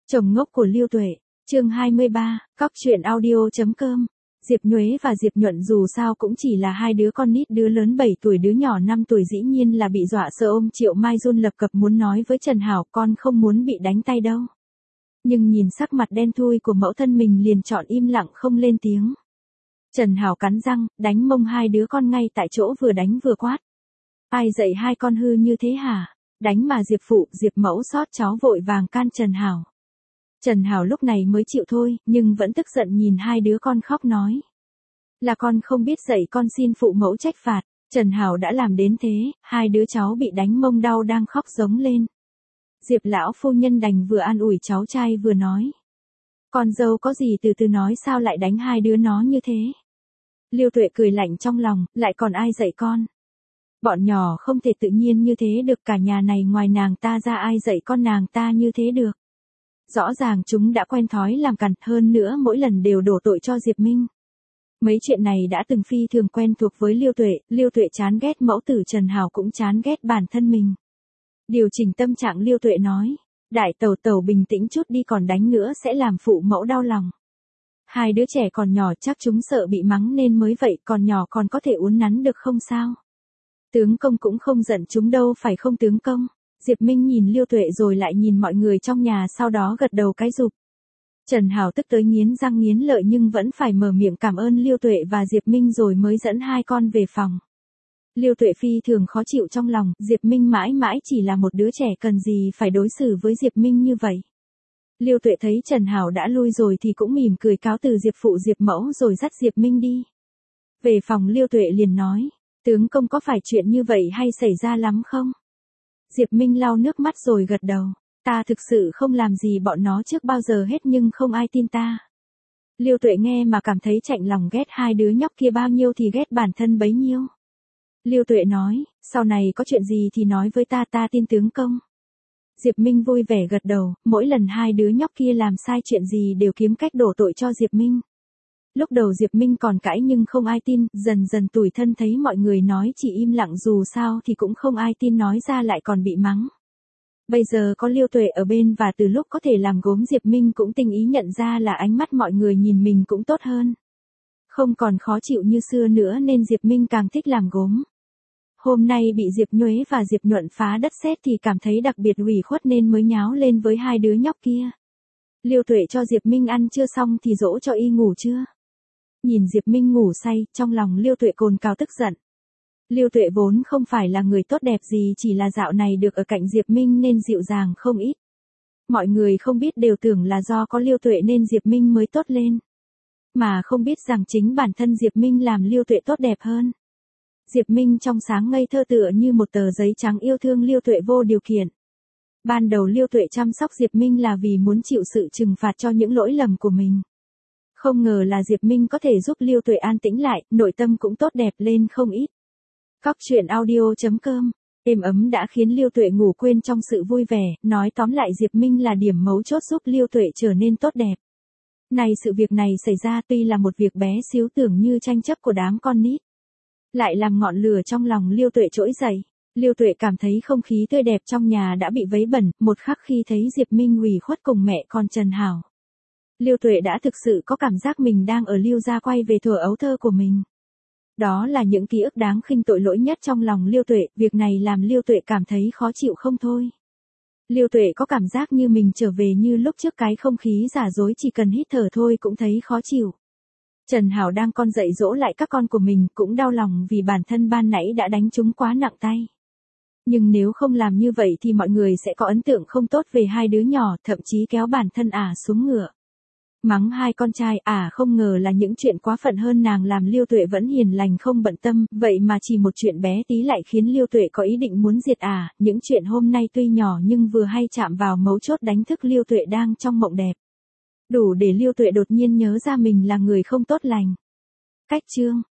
Chồng ngốc của Lưu Tuệ, chương 23, cóc truyện audio.com. Diệp Nhuế và Diệp Nhuận dù sao cũng chỉ là hai đứa con nít, đứa lớn 7 tuổi đứa nhỏ 5 tuổi dĩ nhiên là bị dọa sợ. Ôm Triệu Mai run lập cập muốn nói với Trần Hảo con không muốn bị đánh tay đâu. Nhưng nhìn sắc mặt đen thui của mẫu thân mình liền chọn im lặng không lên tiếng. Trần Hảo cắn răng, đánh mông hai đứa con ngay tại chỗ, vừa đánh vừa quát. Ai dạy hai con hư như thế hả? Đánh mà Diệp phụ, Diệp mẫu xót cháu vội vàng can Trần Hảo. Trần Hảo lúc này mới chịu thôi, nhưng vẫn tức giận nhìn hai đứa con khóc nói. Là con không biết dạy, con xin phụ mẫu trách phạt. Trần Hảo đã làm đến thế, hai đứa cháu bị đánh mông đau đang khóc giống lên. Diệp lão phu nhân đành vừa an ủi cháu trai vừa nói. Con dâu có gì từ từ nói, sao lại đánh hai đứa nó như thế? Lưu Tuệ cười lạnh trong lòng, lại còn ai dạy con? Bọn nhỏ không thể tự nhiên như thế được, cả nhà này ngoài nàng ta ra ai dạy con nàng ta như thế được. Rõ ràng chúng đã quen thói làm cằn, hơn nữa mỗi lần đều đổ tội cho Diệp Minh. Mấy chuyện này đã từng phi thường quen thuộc với Lưu Tuệ chán ghét mẫu tử Trần Hảo cũng chán ghét bản thân mình. Điều chỉnh tâm trạng Lưu Tuệ nói, đại tẩu tẩu bình tĩnh chút đi, còn đánh nữa sẽ làm phụ mẫu đau lòng. Hai đứa trẻ còn nhỏ chắc chúng sợ bị mắng nên mới vậy, còn nhỏ còn có thể uốn nắn được không sao? Tướng công cũng không giận chúng đâu phải không tướng công? Diệp Minh nhìn Lưu Tuệ rồi lại nhìn mọi người trong nhà, sau đó gật đầu cái rụp. Trần Hảo tức tới nghiến răng nghiến lợi nhưng vẫn phải mở miệng cảm ơn Lưu Tuệ và Diệp Minh rồi mới dẫn hai con về phòng. Lưu Tuệ phi thường khó chịu trong lòng, Diệp Minh mãi mãi chỉ là một đứa trẻ, cần gì phải đối xử với Diệp Minh như vậy. Lưu Tuệ thấy Trần Hảo đã lui rồi thì cũng mỉm cười cáo từ Diệp phụ Diệp mẫu rồi dắt Diệp Minh đi. Về phòng Lưu Tuệ liền nói, tướng công có phải chuyện như vậy hay xảy ra lắm không? Diệp Minh lau nước mắt rồi gật đầu, ta thực sự không làm gì bọn nó trước bao giờ hết nhưng không ai tin ta. Lưu Tuệ nghe mà cảm thấy chạnh lòng, ghét hai đứa nhóc kia bao nhiêu thì ghét bản thân bấy nhiêu. Lưu Tuệ nói, sau này có chuyện gì thì nói với ta, ta tin tướng công. Diệp Minh vui vẻ gật đầu, mỗi lần hai đứa nhóc kia làm sai chuyện gì đều kiếm cách đổ tội cho Diệp Minh. Lúc đầu Diệp Minh còn cãi nhưng không ai tin, dần dần tủi thân thấy mọi người nói chỉ im lặng dù sao thì cũng không ai tin, nói ra lại còn bị mắng. Bây giờ có Lưu Tuệ ở bên và từ lúc có thể làm gốm, Diệp Minh cũng tinh ý nhận ra là ánh mắt mọi người nhìn mình cũng tốt hơn. Không còn khó chịu như xưa nữa nên Diệp Minh càng thích làm gốm. Hôm nay bị Diệp Nhuế và Diệp Nhuận phá đất sét thì cảm thấy đặc biệt ủy khuất nên mới nháo lên với hai đứa nhóc kia. Lưu Tuệ cho Diệp Minh ăn trưa xong thì dỗ cho y ngủ trưa. Nhìn Diệp Minh ngủ say, trong lòng Lưu Tuệ cồn cào tức giận. Lưu Tuệ vốn không phải là người tốt đẹp gì, chỉ là dạo này được ở cạnh Diệp Minh nên dịu dàng không ít. Mọi người không biết đều tưởng là do có Lưu Tuệ nên Diệp Minh mới tốt lên. Mà không biết rằng chính bản thân Diệp Minh làm Lưu Tuệ tốt đẹp hơn. Diệp Minh trong sáng ngây thơ tựa như một tờ giấy trắng, yêu thương Lưu Tuệ vô điều kiện. Ban đầu Lưu Tuệ chăm sóc Diệp Minh là vì muốn chịu sự trừng phạt cho những lỗi lầm của mình. Không ngờ là Diệp Minh có thể giúp Lưu Tuệ an tĩnh lại, nội tâm cũng tốt đẹp lên không ít. Cóc truyện audio.com. Êm ấm đã khiến Lưu Tuệ ngủ quên trong sự vui vẻ, nói tóm lại Diệp Minh là điểm mấu chốt giúp Lưu Tuệ trở nên tốt đẹp. Này, sự việc này xảy ra tuy là một việc bé xíu tưởng như tranh chấp của đám con nít, lại làm ngọn lửa trong lòng Lưu Tuệ trỗi dậy. Lưu Tuệ cảm thấy không khí tươi đẹp trong nhà đã bị vấy bẩn, một khắc khi thấy Diệp Minh ủy khuất cùng mẹ con Trần Hảo. Lưu Tuệ đã thực sự có cảm giác mình đang ở Lưu gia quay về thuở ấu thơ của mình. Đó là những ký ức đáng khinh tội lỗi nhất trong lòng Lưu Tuệ, việc này làm Lưu Tuệ cảm thấy khó chịu không thôi. Lưu Tuệ có cảm giác như mình trở về như lúc trước, cái không khí giả dối chỉ cần hít thở thôi cũng thấy khó chịu. Trần Hảo đang con dạy dỗ lại các con của mình, cũng đau lòng vì bản thân ban nãy đã đánh chúng quá nặng tay. Nhưng nếu không làm như vậy thì mọi người sẽ có ấn tượng không tốt về hai đứa nhỏ, thậm chí kéo bản thân xuống ngựa. Mắng hai con trai, không ngờ là những chuyện quá phận hơn nàng làm. Lưu Tuệ vẫn hiền lành không bận tâm, vậy mà chỉ một chuyện bé tí lại khiến Lưu Tuệ có ý định muốn diệt. Những chuyện hôm nay tuy nhỏ nhưng vừa hay chạm vào mấu chốt, đánh thức Lưu Tuệ đang trong mộng đẹp. Đủ để Lưu Tuệ đột nhiên nhớ ra mình là người không tốt lành. Cách chương